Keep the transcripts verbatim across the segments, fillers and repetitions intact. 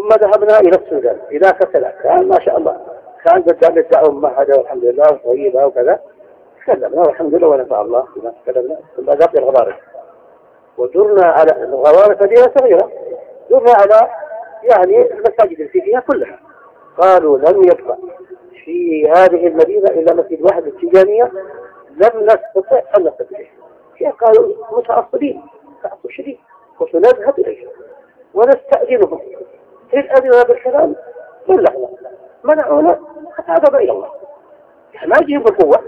ثم ذهبنا إلى السودان إلى كسلة، كان ما شاء الله كان قدام الدعوة ممهدة والحمد لله طيبة وكذا. تكلمنا والحمد لله ونفع الله بما تكلمنا. ثم ذهبنا الغوارب ودرنا على الغوارب مدينة صغيرة، درنا على يعني المساجد اللي فيها كلها. قالوا لم يبقى في هذه المدينة إلا مسجد واحد التجانية لم نستطع أن نصل إليه. قالوا متعصبين تعصب شديد، وسنذهب إليه ونستأذنهم إن أذنوا بالكلام بلغنا منعونا حتى عذب إلى الله. ما يجيب بالقوة.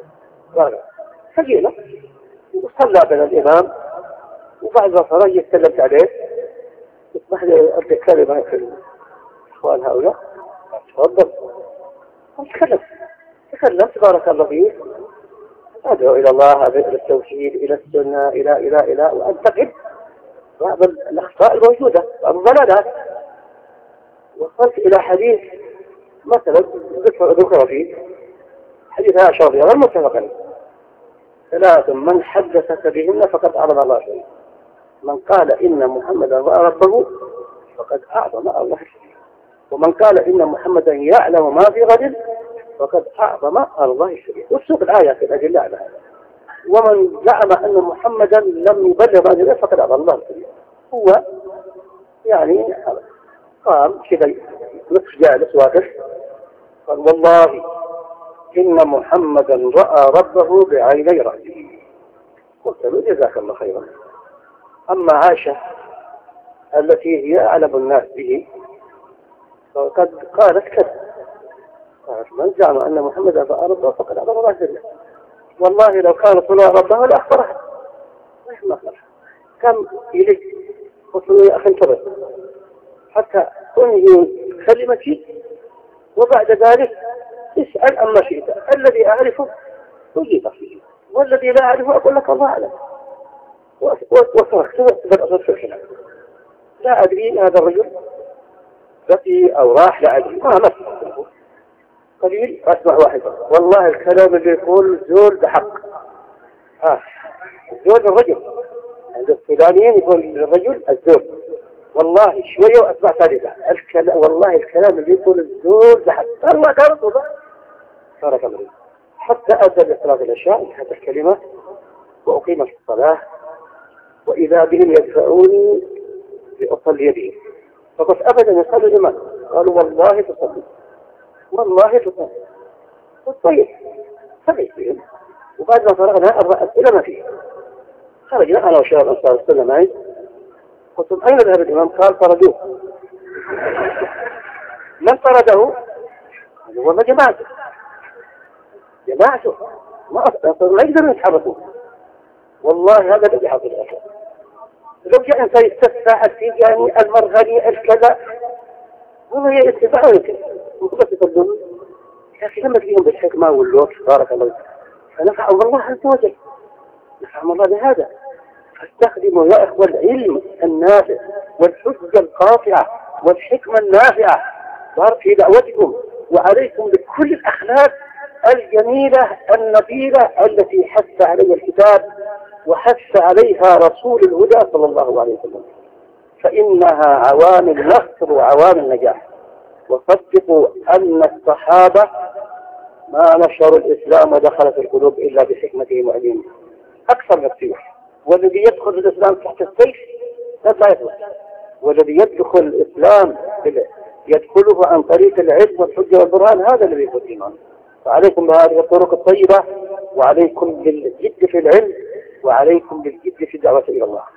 فجينا وصلى بنا الإمام، وبعد ما صلى يتكلمت عليه يسمح لي أبدأ كلمة في إخوان هؤلاء. تفضل. تكلم تكلمت بارك الله فيك، أدعو إلى الله، إلى التوحيد، إلى السنة، إلى إلى إلى وأنتقد بعض الأخطاء الموجودة، بعض الضلالات. وصلت إلى حديث مثلا ذكر فيه حديث عائشة رضي الله عنها متفق عليه: ثلاث من حدثك بهن فقد أعظم الله شيئا، من قال إن محمدا رأى ربه فقد أعظم الله شيئا، ومن قال إن محمدا يعلم ما في غد فقد أعظم الله شيئا. وسوق الآيات الأدلة على هذا. ومن زعم أن محمدا لم يبلغ ما جاء فقد أعظم الله شيئا. هو يعني قام كذا نصف جالس واقف قال: والله إن محمدا رأى ربه بعيني رأسه. قلت له: جزاك الله خيرا. أما عائشة التي هي أعلم الناس به فقد قالت كذا، قالت: من زعم أن محمدا رأى ربه فقد أعظم الله شيئا. والله لو كان طلع ربه لأخبرها. ما أخبرها. كم إليك قلت له: يا أخي انتبه حتى أنهي كلمتي، وبعد ذلك اسأل عما شئت، الذي أعرفه أجيبك فيه، والذي لا أعرفه أقول لك الله أعلم. وتركت بالأصل في الخلاف. لا أدري هذا الرجل بقي أو راح، لا أدري ما مسأله قليل. أسمع واحد: والله الكلام اللي يقول زول بحق. ها زول الرجل عند السودانيين يقول الرجل الزول، والله شوية وأسمع ثالثة الكلام، والله الكلام اللي يقول الزول بحق. الله كانت وضع صار كمرين حتى أتى بإخراج الأشياء انتهت الكلمات وأقيمت الصلاة، وإذا بهم يدفعوني لأصلي بهم. فقلت: أبدا يصلي الإمام. قالوا: والله تصلي، والله تصلي. قلت: طيب صليت بهم. وبعد ما فرغنا أربع أسئلة ما فيه. خرجنا أنا وشباب أنصار السنة معي. قلت: أين ذهب الإمام؟ قال: طردوه. من طرده؟ قال: والله جماعته جماعته ما ما يقدرون يتحركوا. والله هذا الذي حصل الأخير. لو جاء إنسان يستفسح التيجاني المرغني الكذا والله يتبعوا يمكن وبس يصدقون. لكن لما تجيهم بالحكمة واللطف بارك الله فنفعهم الله عز وجل، نفعهم الله بهذا. فاستخدموا يا إخوة العلم النافع والحجة القاطعة والحكمة النافعة في دعوتكم، وعليكم بكل الأخلاق الجميلة النبيلة التي حث عليها الكتاب وحث عليها رسول الهدى صلى الله عليه وسلم، فإنها عوامل نصر وعوامل نجاح. وصدقوا أن الصحابة ما نشروا الإسلام ودخل في القلوب إلا بحكمتهم وعلمهم أكثر بكثير. والذي يدخل الإسلام تحت السيف لا يدخل، والذي يدخل الإسلام يدخله عن طريق العلم والحجة والبرهان هذا الذي يدخل الإيمان. فعليكم بهذه الطرق الطيبة، وعليكم بالجد في العلم، وعليكم بالجد في الدعوة إلى الله.